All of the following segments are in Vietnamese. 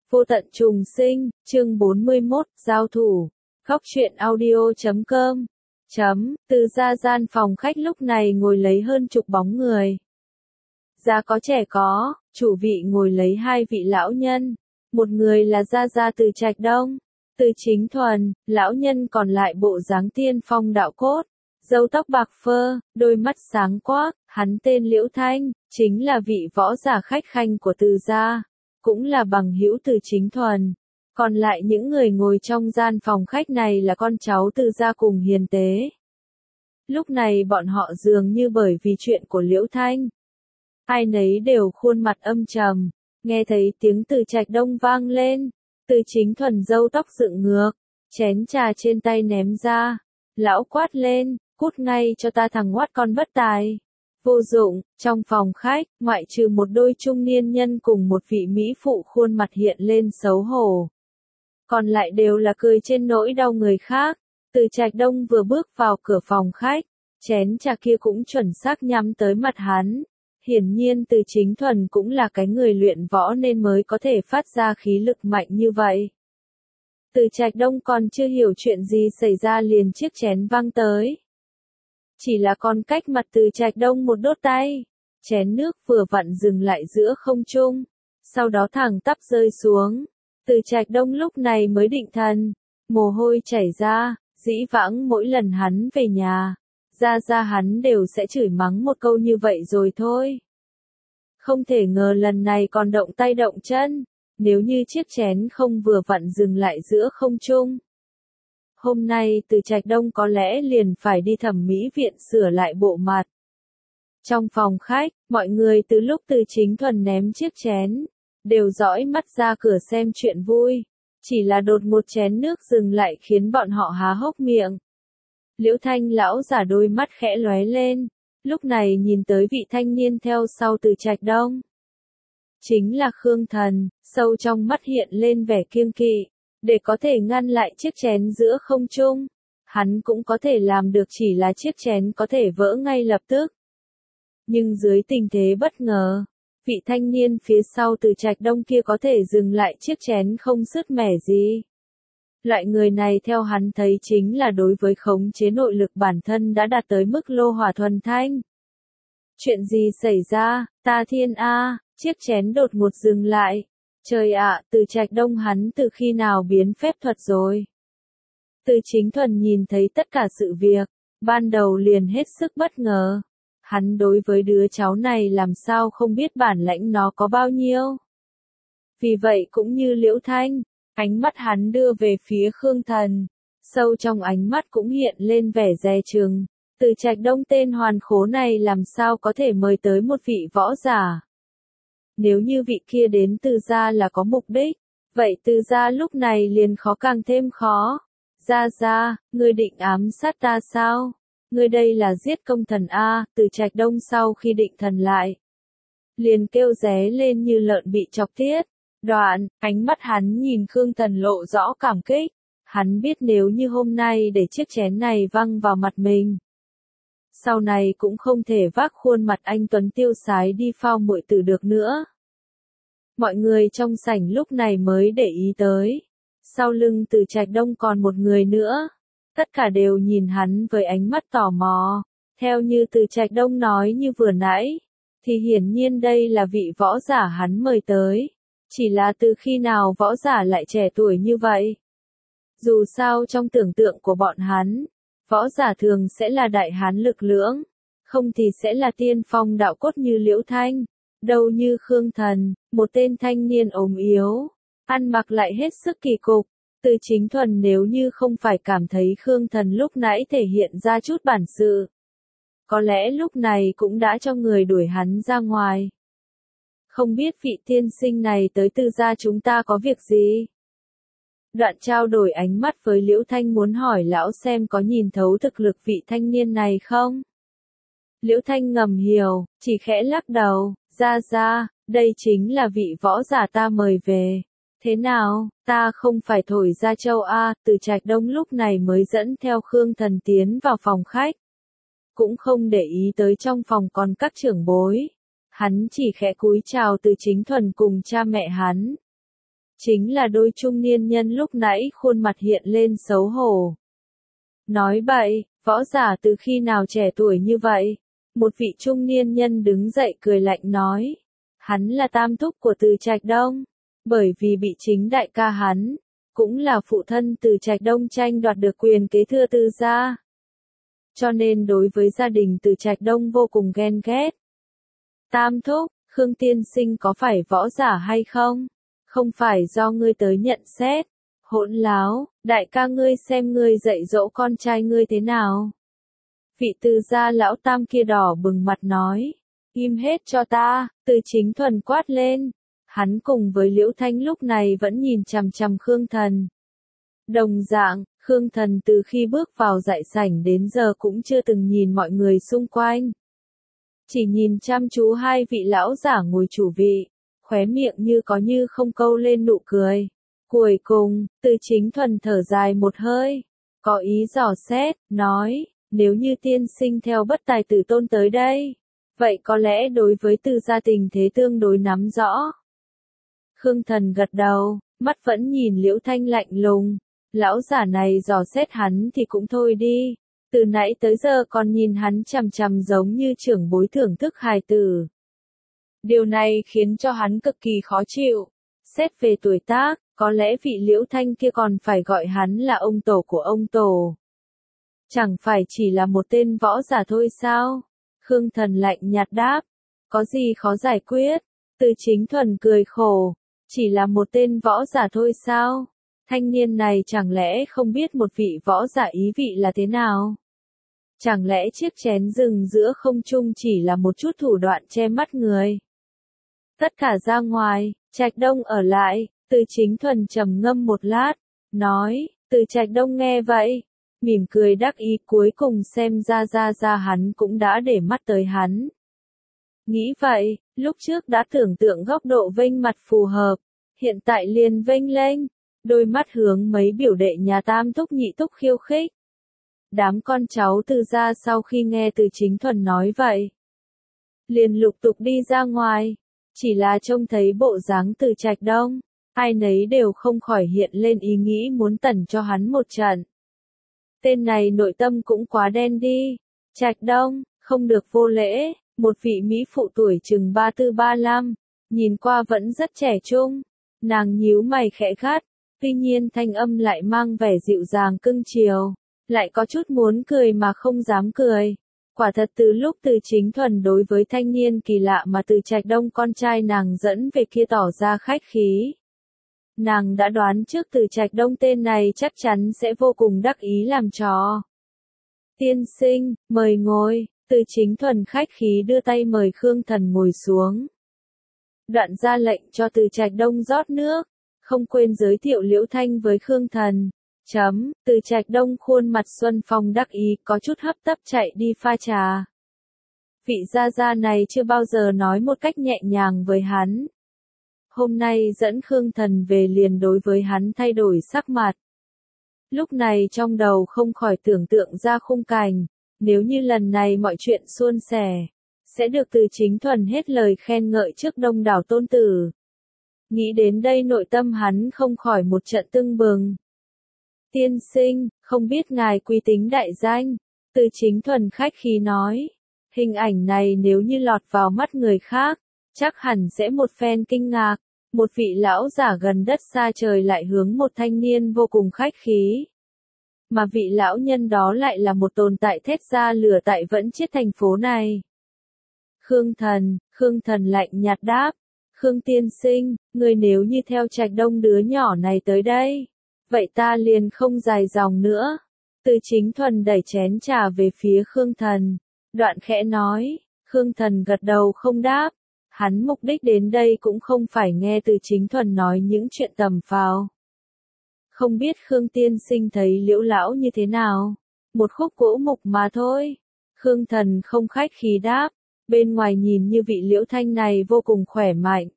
Vô tận trùng sinh, chương 41, giao thủ. Góc truyện audio.com. Từ ra gian phòng khách lúc này ngồi lấy hơn chục bóng người. Già có trẻ có, chủ vị ngồi lấy hai vị lão nhân. Một người là Gia Từ Trạch Đông, Từ Chính Thuần, lão nhân còn lại bộ dáng tiên phong đạo cốt. Râu tóc bạc phơ, đôi mắt sáng quắc, hắn tên Liễu Thanh, chính là vị võ giả khách khanh của Từ gia, cũng là bằng hữu Từ Chính Thuần. Còn lại những người ngồi trong gian phòng khách này là con cháu Từ gia cùng hiền tế. Lúc này bọn họ dường như bởi vì chuyện của Liễu Thanh, ai nấy đều khuôn mặt âm trầm, nghe thấy tiếng Từ Trạch Đông vang lên, Từ Chính Thuần râu tóc dựng ngược, chén trà trên tay ném ra, lão quát lên, cút ngay cho ta thằng ngoát con bất tài. Vô dụng, trong phòng khách, ngoại trừ một đôi trung niên nhân cùng một vị mỹ phụ khuôn mặt hiện lên xấu hổ. Còn lại đều là cười trên nỗi đau người khác. Từ Trạch Đông vừa bước vào cửa phòng khách, chén trà kia cũng chuẩn xác nhắm tới mặt hắn. Hiển nhiên Từ Chính Thuần cũng là cái người luyện võ nên mới có thể phát ra khí lực mạnh như vậy. Từ Trạch Đông còn chưa hiểu chuyện gì xảy ra liền chiếc chén văng tới. Chỉ là còn cách mặt Từ Trạch Đông một đốt tay, chén nước vừa vặn dừng lại giữa không trung, sau đó thẳng tắp rơi xuống. Từ Trạch Đông lúc này mới định thần, mồ hôi chảy ra, dĩ vãng mỗi lần hắn về nhà, ra hắn đều sẽ chửi mắng một câu như vậy rồi thôi. Không thể ngờ lần này còn động tay động chân, nếu như chiếc chén không vừa vặn dừng lại giữa không trung. Hôm nay Từ Trạch Đông có lẽ liền phải đi thẩm mỹ viện sửa lại bộ mặt. Trong phòng khách, mọi người từ lúc Từ Chính Thuần ném chiếc chén, đều dõi mắt ra cửa xem chuyện vui. Chỉ là đột một chén nước dừng lại khiến bọn họ há hốc miệng. Liễu Thanh lão giả đôi mắt khẽ lóe lên, lúc này nhìn tới vị thanh niên theo sau Từ Trạch Đông. Chính là Khương Thần, sâu trong mắt hiện lên vẻ kiêng kỵ. Để có thể ngăn lại chiếc chén giữa không trung, hắn cũng có thể làm được, chỉ là chiếc chén có thể vỡ ngay lập tức. Nhưng dưới tình thế bất ngờ, vị thanh niên phía sau Từ Trạch Đông kia có thể dừng lại chiếc chén không sứt mẻ gì. Loại người này theo hắn thấy chính là đối với khống chế nội lực bản thân đã đạt tới mức lô hỏa thuần thanh. Chuyện gì xảy ra, ta thiên a, chiếc chén đột ngột dừng lại. Trời ạ, Từ Trạch Đông hắn từ khi nào biến phép thuật rồi? Từ Chính Thuần nhìn thấy tất cả sự việc, ban đầu liền hết sức bất ngờ. Hắn đối với đứa cháu này làm sao không biết bản lãnh nó có bao nhiêu. Vì vậy cũng như Liễu Thanh, ánh mắt hắn đưa về phía Khương Thần, sâu trong ánh mắt cũng hiện lên vẻ dè chừng. Từ Trạch Đông tên hoàn khố này làm sao có thể mời tới một vị võ giả? Nếu như vị kia đến Từ gia là có mục đích, vậy Từ gia lúc này liền khó càng thêm khó. Gia, ngươi định ám sát ta sao? Ngươi đây là giết công thần a. Từ Trạch Đông sau khi định thần lại, liền kêu ré lên như lợn bị chọc tiết. Đoạn, ánh mắt hắn nhìn Khương Thần lộ rõ cảm kích. Hắn biết nếu như hôm nay để chiếc chén này văng vào mặt mình, sau này cũng không thể vác khuôn mặt anh tuấn tiêu sái đi phao muội tử được nữa. Mọi người trong sảnh lúc này mới để ý tới. Sau lưng Từ Trạch Đông còn một người nữa. Tất cả đều nhìn hắn với ánh mắt tò mò. Theo như Từ Trạch Đông nói như vừa nãy, thì hiển nhiên đây là vị võ giả hắn mời tới. Chỉ là từ khi nào võ giả lại trẻ tuổi như vậy? Dù sao trong tưởng tượng của bọn hắn, võ giả thường sẽ là đại hán lực lưỡng, không thì sẽ là tiên phong đạo cốt như Liễu Thanh, đâu như Khương Thần, một tên thanh niên ốm yếu, ăn mặc lại hết sức kỳ cục. Từ Chính Thuần nếu như không phải cảm thấy Khương Thần lúc nãy thể hiện ra chút bản sự, có lẽ lúc này cũng đã cho người đuổi hắn ra ngoài. Không biết vị tiên sinh này tới Từ gia chúng ta có việc gì? Đoạn trao đổi ánh mắt với Liễu Thanh muốn hỏi lão xem có nhìn thấu thực lực vị thanh niên này không? Liễu Thanh ngầm hiểu, chỉ khẽ lắc đầu, ra, đây chính là vị võ giả ta mời về. Thế nào, ta không phải thổi ra châu A. Từ Trạch Đông lúc này mới dẫn theo Khương Thần tiến vào phòng khách. Cũng không để ý tới trong phòng còn các trưởng bối. Hắn chỉ khẽ cúi chào Từ Chính Thuần cùng cha mẹ hắn. Chính là đôi trung niên nhân lúc nãy khuôn mặt hiện lên xấu hổ. Nói bậy, võ giả từ khi nào trẻ tuổi như vậy? Một vị trung niên nhân đứng dậy cười lạnh nói. Hắn là tam thúc của Từ Trạch Đông. Bởi vì bị chính đại ca hắn, cũng là phụ thân Từ Trạch Đông tranh đoạt được quyền kế thừa Từ gia. Cho nên đối với gia đình Từ Trạch Đông vô cùng ghen ghét. Tam thúc, Khương tiên sinh có phải võ giả hay không? Không phải do ngươi tới nhận xét. Hỗn láo, đại ca ngươi xem ngươi dạy dỗ con trai ngươi thế nào? Vị Từ gia lão tam kia đỏ bừng mặt nói. Im hết cho ta, Từ Chính Thuần quát lên. Hắn cùng với Liễu Thanh lúc này vẫn nhìn chằm chằm Khương Thần. Đồng dạng, Khương Thần từ khi bước vào dạy sảnh đến giờ cũng chưa từng nhìn mọi người xung quanh. Chỉ nhìn chăm chú hai vị lão giả ngồi chủ vị, khóe miệng như có như không câu lên nụ cười. Cuối cùng, Từ Chính Thuần thở dài một hơi, có ý dò xét, nói, nếu như tiên sinh theo Bất Tài Tử Tôn tới đây, vậy có lẽ đối với Từ gia tình thế tương đối nắm rõ. Khương Thần gật đầu, mắt vẫn nhìn Liễu Thanh lạnh lùng. Lão giả này dò xét hắn thì cũng thôi đi. Từ nãy tới giờ còn nhìn hắn chằm chằm giống như trưởng bối thưởng thức hài tử. Điều này khiến cho hắn cực kỳ khó chịu. Xét về tuổi tác, có lẽ vị Liễu Thanh kia còn phải gọi hắn là ông tổ của ông tổ. Chẳng phải chỉ là một tên võ giả thôi sao? Khương Thần lạnh nhạt đáp. Có gì khó giải quyết? Từ Chính Thuần cười khổ. Chỉ là một tên võ giả thôi sao? Thanh niên này chẳng lẽ không biết một vị võ giả ý vị là thế nào? Chẳng lẽ chiếc chén rừng giữa không trung chỉ là một chút thủ đoạn che mắt người? Tất cả ra ngoài, Trạch Đông ở lại, Từ Chính Thuần trầm ngâm một lát, nói, Từ Trạch Đông nghe vậy, mỉm cười đắc ý cuối cùng xem ra hắn cũng đã để mắt tới hắn. Nghĩ vậy, lúc trước đã tưởng tượng góc độ vênh mặt phù hợp, hiện tại liền vênh lên, đôi mắt hướng mấy biểu đệ nhà tam thúc nhị thúc khiêu khích. Đám con cháu Từ gia sau khi nghe Từ Chính Thuần nói vậy, liền lục tục đi ra ngoài, chỉ là trông thấy bộ dáng Từ Trạch Đông, ai nấy đều không khỏi hiện lên ý nghĩ muốn tẩn cho hắn một trận. Tên này nội tâm cũng quá đen đi. Trạch Đông, không được vô lễ. Một vị mỹ phụ tuổi chừng 34-35, nhìn qua vẫn rất trẻ trung. Nàng nhíu mày khẽ gắt, tuy nhiên thanh âm lại mang vẻ dịu dàng cưng chiều, lại có chút muốn cười mà không dám cười. Quả thật từ lúc Từ Chính Thuần đối với thanh niên kỳ lạ mà Từ Trạch Đông con trai nàng dẫn về kia tỏ ra khách khí. Nàng đã đoán trước Từ Trạch Đông tên này chắc chắn sẽ vô cùng đắc ý làm trò. Tiên sinh, mời ngồi. Từ Chính Thuần khách khí đưa tay mời Khương Thần ngồi xuống. Đoạn ra lệnh cho Từ Trạch Đông rót nước, không quên giới thiệu Liễu Thanh với Khương Thần. Từ Trạch Đông khuôn mặt xuân phong đắc ý có chút hấp tấp chạy đi pha trà. Vị gia gia này chưa bao giờ nói một cách nhẹ nhàng với hắn. Hôm nay dẫn Khương Thần về liền đối với hắn thay đổi sắc mặt. Lúc này trong đầu không khỏi tưởng tượng ra khung cảnh. Nếu như lần này mọi chuyện suôn sẻ, sẽ được Từ Chính Thuần hết lời khen ngợi trước đông đảo tôn tử. Nghĩ đến đây nội tâm hắn không khỏi một trận tưng bừng. Tiên sinh, không biết ngài quý tính đại danh. Từ Chính Thuần khách khí nói. Hình ảnh này nếu như lọt vào mắt người khác, chắc hẳn sẽ một phen kinh ngạc. Một vị lão giả gần đất xa trời lại hướng một thanh niên vô cùng khách khí. Mà vị lão nhân đó lại là một tồn tại thét ra lửa tại vẫn chết thành phố này. Khương Thần lạnh nhạt đáp. Khương tiên sinh, người nếu như theo Trạch Đông đứa nhỏ này tới đây, vậy ta liền không dài dòng nữa. Từ Chính Thuần đẩy chén trà về phía Khương Thần, đoạn khẽ nói. Khương Thần gật đầu không đáp. Hắn mục đích đến đây cũng không phải nghe Từ Chính Thuần nói những chuyện tầm phào. Không biết Khương tiên sinh thấy Liễu lão như thế nào? Một khúc gỗ mục mà thôi. Khương Thần không khách khí đáp. Bên ngoài nhìn như vị Liễu Thanh này vô cùng khỏe mạnh.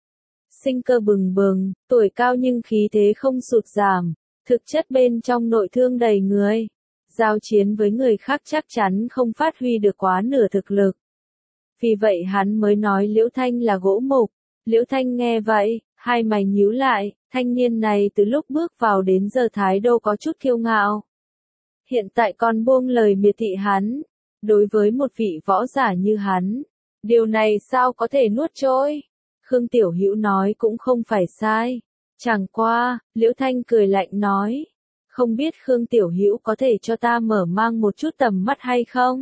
Sinh cơ bừng bừng, tuổi cao nhưng khí thế không sụt giảm. Thực chất bên trong nội thương đầy người. Giao chiến với người khác chắc chắn không phát huy được quá nửa thực lực. Vì vậy hắn mới nói Liễu Thanh là gỗ mục. Liễu Thanh nghe vậy, Hai mày nhíu lại, thanh niên này từ lúc bước vào đến giờ thái độ có chút kiêu ngạo. Hiện tại còn buông lời miệt thị hắn. Đối với một vị võ giả như hắn, điều này sao có thể nuốt trôi? Khương Tiểu Hữu nói cũng không phải sai. Chẳng qua, Liễu Thanh cười lạnh nói. Không biết Khương Tiểu Hữu có thể cho ta mở mang một chút tầm mắt hay không?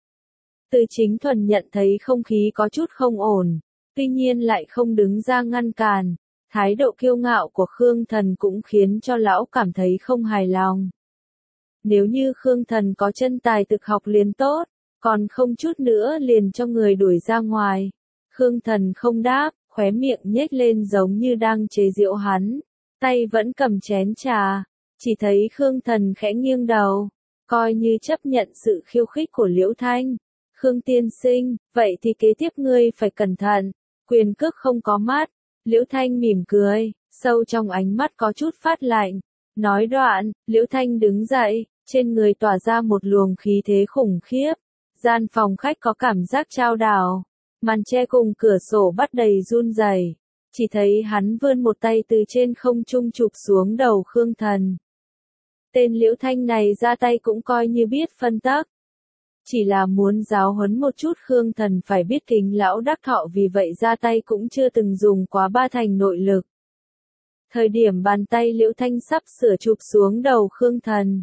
Từ Chính Thuần nhận thấy không khí có chút không ổn, tuy nhiên lại không đứng ra ngăn cản. Thái độ kiêu ngạo của Khương Thần cũng khiến cho lão cảm thấy không hài lòng. Nếu như Khương Thần có chân tài thực học liền tốt, còn không chút nữa liền cho người đuổi ra ngoài. Khương Thần không đáp, khóe miệng nhếch lên giống như đang chế giễu hắn, tay vẫn cầm chén trà, chỉ thấy Khương Thần khẽ nghiêng đầu, coi như chấp nhận sự khiêu khích của Liễu Thanh. Khương tiên sinh, vậy thì kế tiếp ngươi phải cẩn thận, quyền cước không có mắt. Liễu Thanh mỉm cười, sâu trong ánh mắt có chút phát lạnh. Nói đoạn, Liễu Thanh đứng dậy, trên người tỏa ra một luồng khí thế khủng khiếp. Gian phòng khách có cảm giác chao đảo, màn che cùng cửa sổ bắt đầy run rẩy. Chỉ thấy hắn vươn một tay từ trên không trung chụp xuống đầu Khương Thần. Tên Liễu Thanh này ra tay cũng coi như biết phân tắc. Chỉ là muốn giáo huấn một chút Khương Thần phải biết kính lão đắc thọ, vì vậy ra tay cũng chưa từng dùng quá ba thành nội lực. Thời điểm bàn tay Liễu Thanh sắp sửa chụp xuống đầu Khương Thần,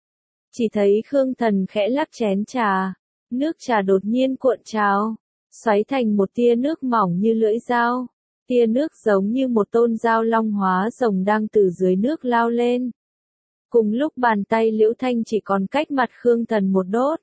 chỉ thấy Khương Thần khẽ lắc chén trà, nước trà đột nhiên cuộn trào, xoáy thành một tia nước mỏng như lưỡi dao. Tia nước giống như một tôn dao long hóa rồng đang từ dưới nước lao lên. Cùng lúc bàn tay Liễu Thanh chỉ còn cách mặt Khương Thần một đốt,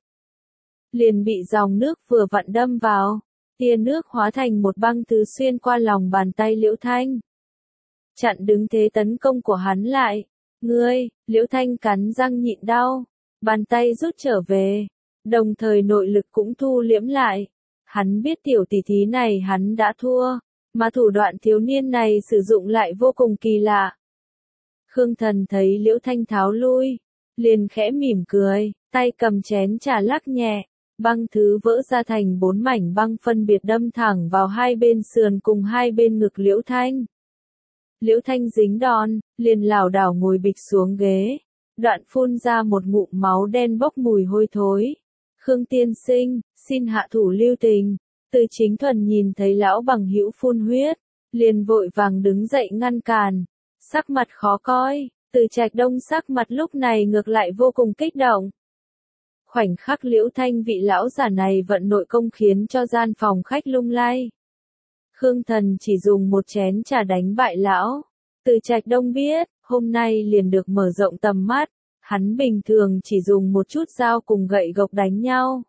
liền bị dòng nước vừa vặn đâm vào, tia nước hóa thành một băng thứ xuyên qua lòng bàn tay Liễu Thanh, chặn đứng thế tấn công của hắn lại. Ngươi, Liễu Thanh cắn răng nhịn đau, bàn tay rút trở về, đồng thời nội lực cũng thu liễm lại. Hắn biết tiểu tỷ thí này hắn đã thua, mà thủ đoạn thiếu niên này sử dụng lại vô cùng kỳ lạ. Khương Thần thấy Liễu Thanh tháo lui, liền khẽ mỉm cười, tay cầm chén trà lắc nhẹ, băng thứ vỡ ra thành 4 mảnh băng phân biệt đâm thẳng vào hai bên sườn cùng hai bên ngực Liễu Thanh. Liễu Thanh dính đòn, liền lảo đảo ngồi bịch xuống ghế, đoạn phun ra một ngụm máu đen bốc mùi hôi thối. Khương tiên sinh, xin hạ thủ lưu tình. Từ Chính Thuần nhìn thấy lão bằng hữu phun huyết, liền vội vàng đứng dậy ngăn cản, sắc mặt khó coi. Từ Trạch Đông sắc mặt lúc này ngược lại vô cùng kích động. Khoảnh khắc Liễu Thanh vị lão giả này vận nội công khiến cho gian phòng khách lung lay. Khương Thần chỉ dùng một chén trà đánh bại lão. Từ Trạch Đông biết, hôm nay liền được mở rộng tầm mắt. Hắn bình thường chỉ dùng một chút dao cùng gậy gộc đánh nhau,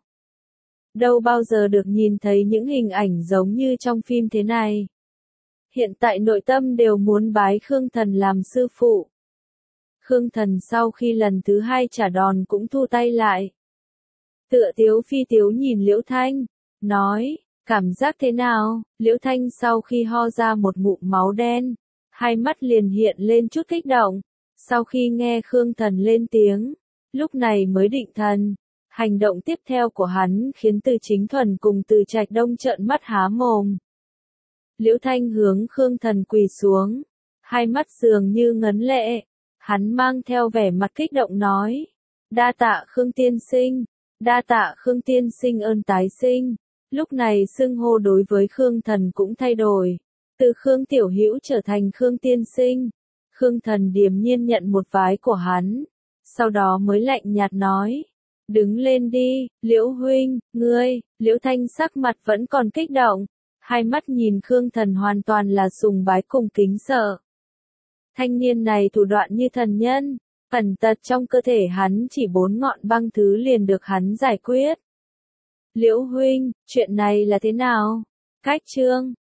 đâu bao giờ được nhìn thấy những hình ảnh giống như trong phim thế này. Hiện tại nội tâm đều muốn bái Khương Thần làm sư phụ. Khương Thần sau khi lần thứ hai trả đòn cũng thu tay lại. Tựa tiếu phi tiếu nhìn Liễu Thanh, nói, cảm giác thế nào? Liễu Thanh sau khi ho ra một ngụm máu đen, hai mắt liền hiện lên chút kích động. Sau khi nghe Khương Thần lên tiếng, lúc này mới định thần. Hành động tiếp theo của hắn khiến Từ Chính Thuần cùng Từ Trạch Đông trợn mắt há mồm. Liễu Thanh hướng Khương Thần quỳ xuống, hai mắt dường như ngấn lệ. Hắn mang theo vẻ mặt kích động nói, đa tạ Khương tiên sinh, đa tạ Khương tiên sinh ơn tái sinh. Lúc này xưng hô đối với Khương Thần cũng thay đổi, từ Khương Tiểu Hữu trở thành Khương tiên sinh. Khương Thần điềm nhiên nhận một vái của hắn, sau đó mới lạnh nhạt nói, đứng lên đi, Liễu huynh, ngươi. Liễu Thanh sắc mặt vẫn còn kích động, hai mắt nhìn Khương Thần hoàn toàn là sùng bái cùng kính sợ. Thanh niên này thủ đoạn như thần nhân, ẩn tật trong cơ thể hắn chỉ 4 ngọn băng thứ liền được hắn giải quyết. Liễu huynh, chuyện này là thế nào? Cách chương